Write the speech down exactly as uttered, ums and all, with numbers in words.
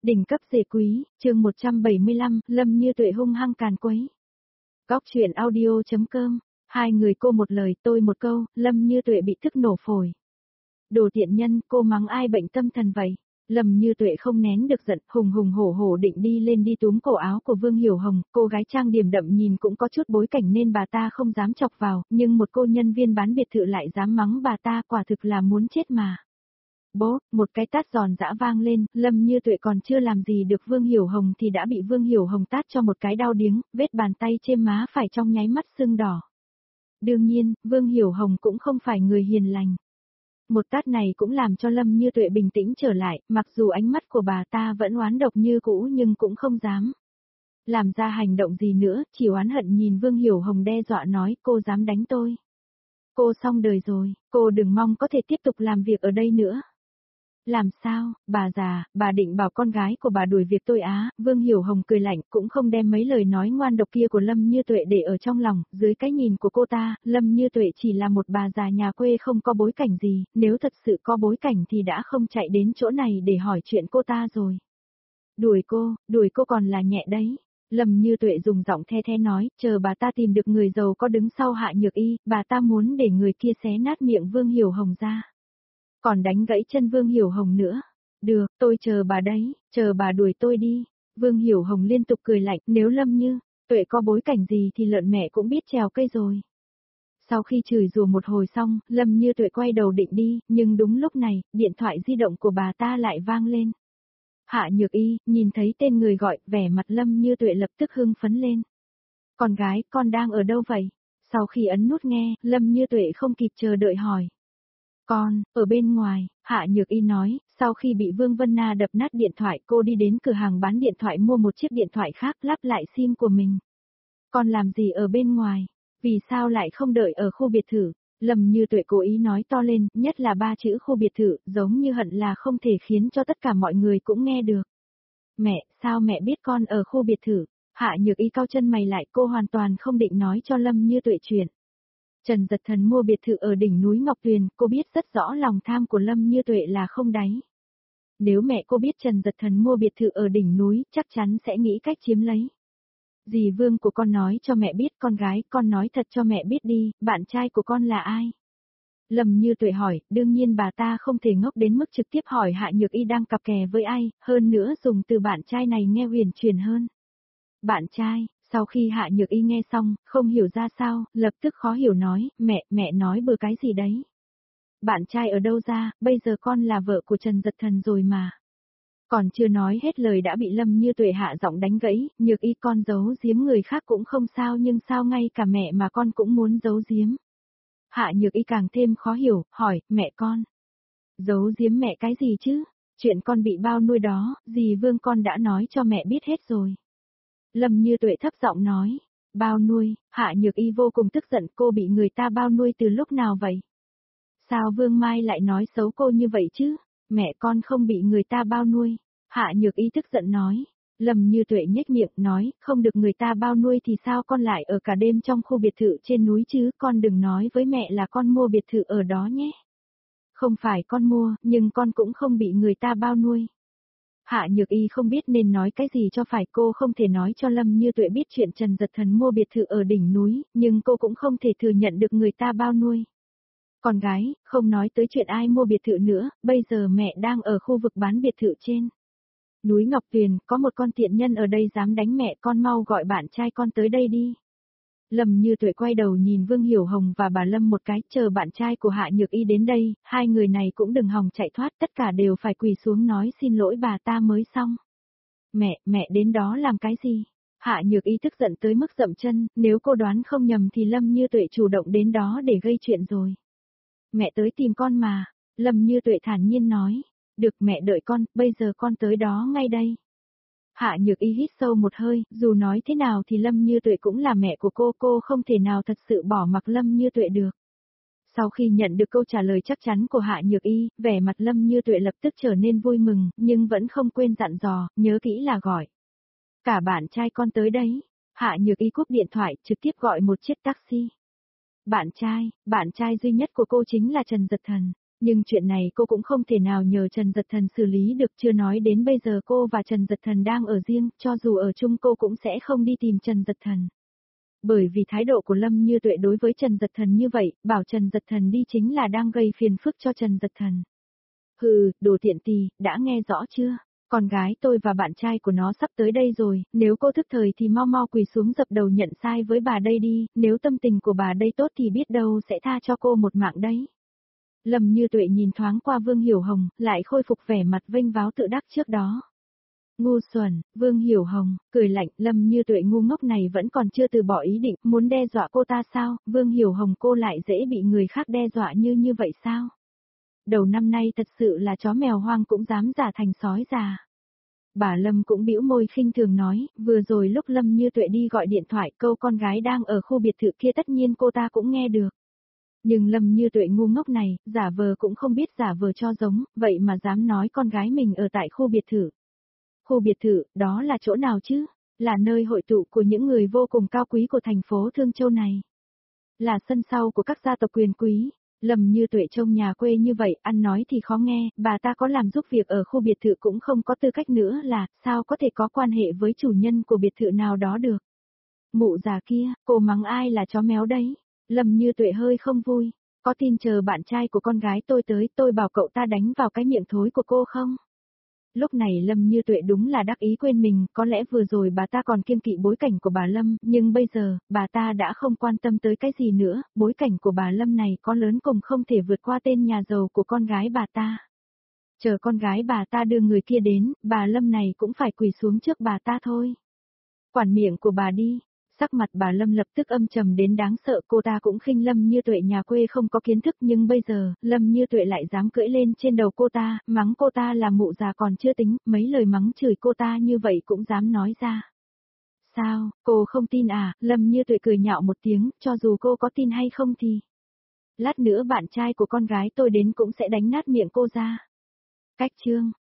Đỉnh cấp rể quý, chương một trăm bảy mươi lăm, Lâm Như Tuệ hung hăng càn quấy. Góc truyện audio.com, hai người cô một lời tôi một câu, Lâm Như Tuệ bị tức nổ phổi. Đồ tiện nhân, cô mắng ai bệnh tâm thần vậy? Lâm Như Tuệ không nén được giận, hùng hùng hổ hổ định đi lên đi túm cổ áo của Vương Hiểu Hồng, cô gái trang điểm đậm nhìn cũng có chút bối cảnh nên bà ta không dám chọc vào, nhưng một cô nhân viên bán biệt thự lại dám mắng bà ta, quả thực là muốn chết mà. Bố, một cái tát giòn giã vang lên, Lâm Như Tuệ còn chưa làm gì được Vương Hiểu Hồng thì đã bị Vương Hiểu Hồng tát cho một cái đau điếng, vết bàn tay trên má phải trong nháy mắt sưng đỏ. Đương nhiên, Vương Hiểu Hồng cũng không phải người hiền lành. Một tát này cũng làm cho Lâm Như Tuệ bình tĩnh trở lại, mặc dù ánh mắt của bà ta vẫn oán độc như cũ nhưng cũng không dám làm ra hành động gì nữa, chỉ oán hận nhìn Vương Hiểu Hồng đe dọa nói cô dám đánh tôi. Cô xong đời rồi, cô đừng mong có thể tiếp tục làm việc ở đây nữa. Làm sao, bà già, bà định bảo con gái của bà đuổi việc tôi á, Vương Hiểu Hồng cười lạnh cũng không đem mấy lời nói ngoan độc kia của Lâm Như Tuệ để ở trong lòng, dưới cái nhìn của cô ta, Lâm Như Tuệ chỉ là một bà già nhà quê không có bối cảnh gì, nếu thật sự có bối cảnh thì đã không chạy đến chỗ này để hỏi chuyện cô ta rồi. Đuổi cô, đuổi cô còn là nhẹ đấy. Lâm Như Tuệ dùng giọng the the nói, chờ bà ta tìm được người giàu có đứng sau Hạ Nhược Y, bà ta muốn để người kia xé nát miệng Vương Hiểu Hồng ra. Còn đánh gãy chân Vương Hiểu Hồng nữa. Được, tôi chờ bà đấy, chờ bà đuổi tôi đi. Vương Hiểu Hồng liên tục cười lạnh, nếu Lâm Như Tuệ có bối cảnh gì thì lợn mẹ cũng biết trèo cây rồi. Sau khi chửi rủa một hồi xong, Lâm Như Tuệ quay đầu định đi, nhưng đúng lúc này, điện thoại di động của bà ta lại vang lên. Hạ Nhược Y, nhìn thấy tên người gọi, vẻ mặt Lâm Như Tuệ lập tức hưng phấn lên. Con gái, con đang ở đâu vậy? Sau khi ấn nút nghe, Lâm Như Tuệ không kịp chờ đợi hỏi. Con, ở bên ngoài, Hạ Nhược Y nói, sau khi bị Vương Vân Na đập nát điện thoại cô đi đến cửa hàng bán điện thoại mua một chiếc điện thoại khác lắp lại sim của mình. Con làm gì ở bên ngoài? Vì sao lại không đợi ở khu biệt thự? Lâm Như Tuệ cố ý nói to lên, nhất là ba chữ khu biệt thự, giống như hận là không thể khiến cho tất cả mọi người cũng nghe được. Mẹ, sao mẹ biết con ở khu biệt thự? Hạ Nhược Y cau chân mày lại, cô hoàn toàn không định nói cho Lâm Như Tuệ chuyện. Trần Dật Thần mua biệt thự ở đỉnh núi Ngọc Tuyền, cô biết rất rõ lòng tham của Lâm Như Tuệ là không đáy. Nếu mẹ cô biết Trần Dật Thần mua biệt thự ở đỉnh núi, chắc chắn sẽ nghĩ cách chiếm lấy. Dì Vương của con nói cho mẹ biết, con gái, con nói thật cho mẹ biết đi, bạn trai của con là ai? Lâm Như Tuệ hỏi, đương nhiên bà ta không thể ngốc đến mức trực tiếp hỏi Hạ Nhược Y đang cặp kè với ai, hơn nữa dùng từ bạn trai này nghe huyền truyền hơn. Bạn trai. Sau khi Hạ Nhược Y nghe xong, không hiểu ra sao, lập tức khó hiểu nói, mẹ, mẹ nói bừa cái gì đấy? Bạn trai ở đâu ra, bây giờ con là vợ của Trần Dật Thần rồi mà. Còn chưa nói hết lời đã bị Lâm Như Tuệ hạ giọng đánh gãy, Nhược Y con giấu giếm người khác cũng không sao nhưng sao ngay cả mẹ mà con cũng muốn giấu giếm. Hạ Nhược Y càng thêm khó hiểu, hỏi, mẹ con. Giấu giếm mẹ cái gì chứ? Chuyện con bị bao nuôi đó, dì Vương con đã nói cho mẹ biết hết rồi. Lâm Như Tuệ thấp giọng nói, bao nuôi, Hạ Nhược Y vô cùng tức giận, cô bị người ta bao nuôi từ lúc nào vậy? Sao Vương Mai lại nói xấu cô như vậy chứ? Mẹ con không bị người ta bao nuôi. Hạ Nhược Y tức giận nói. Lâm Như Tuệ nhếch miệng nói, không được người ta bao nuôi thì sao con lại ở cả đêm trong khu biệt thự trên núi chứ, con đừng nói với mẹ là con mua biệt thự ở đó nhé. Không phải con mua, nhưng con cũng không bị người ta bao nuôi. Hạ Nhược Y không biết nên nói cái gì cho phải, cô không thể nói cho Lâm Như Tuệ biết chuyện Trần Dật Thần mua biệt thự ở đỉnh núi, nhưng cô cũng không thể thừa nhận được người ta bao nuôi. Con gái, không nói tới chuyện ai mua biệt thự nữa, bây giờ mẹ đang ở khu vực bán biệt thự trên núi Ngọc Tuyền, có một con tiện nhân ở đây dám đánh mẹ, con mau gọi bạn trai con tới đây đi. Lâm Như Tuệ quay đầu nhìn Vương Hiểu Hồng và bà Lâm một cái, chờ bạn trai của Hạ Nhược Y đến đây, hai người này cũng đừng hòng chạy thoát, tất cả đều phải quỳ xuống nói xin lỗi bà ta mới xong. Mẹ, mẹ đến đó làm cái gì? Hạ Nhược Y tức giận tới mức dậm chân, nếu cô đoán không nhầm thì Lâm Như Tuệ chủ động đến đó để gây chuyện rồi. Mẹ tới tìm con mà, Lâm Như Tuệ thản nhiên nói, được mẹ đợi con, bây giờ con tới đó ngay đây. Hạ Nhược Y hít sâu một hơi, dù nói thế nào thì Lâm Như Tuệ cũng là mẹ của cô, cô không thể nào thật sự bỏ mặc Lâm Như Tuệ được. Sau khi nhận được câu trả lời chắc chắn của Hạ Nhược Y, vẻ mặt Lâm Như Tuệ lập tức trở nên vui mừng, nhưng vẫn không quên dặn dò, nhớ kỹ là gọi cả bạn trai con tới đấy. Hạ Nhược Y cúp điện thoại, trực tiếp gọi một chiếc taxi. Bạn trai, bạn trai duy nhất của cô chính là Trần Dật Thần. Nhưng chuyện này cô cũng không thể nào nhờ Trần Dật Thần xử lý được, chưa nói đến bây giờ cô và Trần Dật Thần đang ở riêng, cho dù ở chung cô cũng sẽ không đi tìm Trần Dật Thần. Bởi vì thái độ của Lâm Như Tuệ đối với Trần Dật Thần như vậy, bảo Trần Dật Thần đi chính là đang gây phiền phức cho Trần Dật Thần. Hừ, đồ tiện tì, đã nghe rõ chưa? Con gái tôi và bạn trai của nó sắp tới đây rồi, nếu cô thức thời thì mau mau quỳ xuống dập đầu nhận sai với bà đây đi, nếu tâm tình của bà đây tốt thì biết đâu sẽ tha cho cô một mạng đấy. Lâm Như Tuệ nhìn thoáng qua Vương Hiểu Hồng, lại khôi phục vẻ mặt vênh váo tự đắc trước đó. Ngu xuẩn, Vương Hiểu Hồng, cười lạnh, Lâm Như Tuệ ngu ngốc này vẫn còn chưa từ bỏ ý định, muốn đe dọa cô ta sao, Vương Hiểu Hồng cô lại dễ bị người khác đe dọa như như vậy sao? Đầu năm nay thật sự là chó mèo hoang cũng dám giả thành sói già. Bà Lâm cũng bĩu môi khinh thường nói, vừa rồi lúc Lâm Như Tuệ đi gọi điện thoại câu con gái đang ở khu biệt thự kia tất nhiên cô ta cũng nghe được. Nhưng Lâm Như Tuệ ngu ngốc này, giả vờ cũng không biết giả vờ cho giống, vậy mà dám nói con gái mình ở tại khu biệt thự. Khu biệt thự, đó là chỗ nào chứ? Là nơi hội tụ của những người vô cùng cao quý của thành phố Thương Châu này. Là sân sau của các gia tộc quyền quý. Lâm Như Tuệ trông nhà quê như vậy, ăn nói thì khó nghe, bà ta có làm giúp việc ở khu biệt thự cũng không có tư cách nữa là, sao có thể có quan hệ với chủ nhân của biệt thự nào đó được. Mụ già kia, cô mắng ai là chó méo đấy? Lâm Như Tuệ hơi không vui, có tin chờ bạn trai của con gái tôi tới, tôi bảo cậu ta đánh vào cái miệng thối của cô không? Lúc này Lâm Như Tuệ đúng là đắc ý quên mình, có lẽ vừa rồi bà ta còn kiêng kỵ bối cảnh của bà Lâm, nhưng bây giờ, bà ta đã không quan tâm tới cái gì nữa, bối cảnh của bà Lâm này có lớn cùng không thể vượt qua tên nhà giàu của con gái bà ta. Chờ con gái bà ta đưa người kia đến, bà Lâm này cũng phải quỳ xuống trước bà ta thôi. Quản miệng của bà đi. Sắc mặt bà Lâm lập tức âm trầm đến đáng sợ, cô ta cũng khinh Lâm Như Tuệ nhà quê không có kiến thức, nhưng bây giờ, Lâm Như Tuệ lại dám cưỡi lên trên đầu cô ta, mắng cô ta là mụ già còn chưa tính, mấy lời mắng chửi cô ta như vậy cũng dám nói ra. Sao, cô không tin à? Lâm Như Tuệ cười nhạo một tiếng, cho dù cô có tin hay không thì. Lát nữa bạn trai của con gái tôi đến cũng sẽ đánh nát miệng cô ra. Cách chương.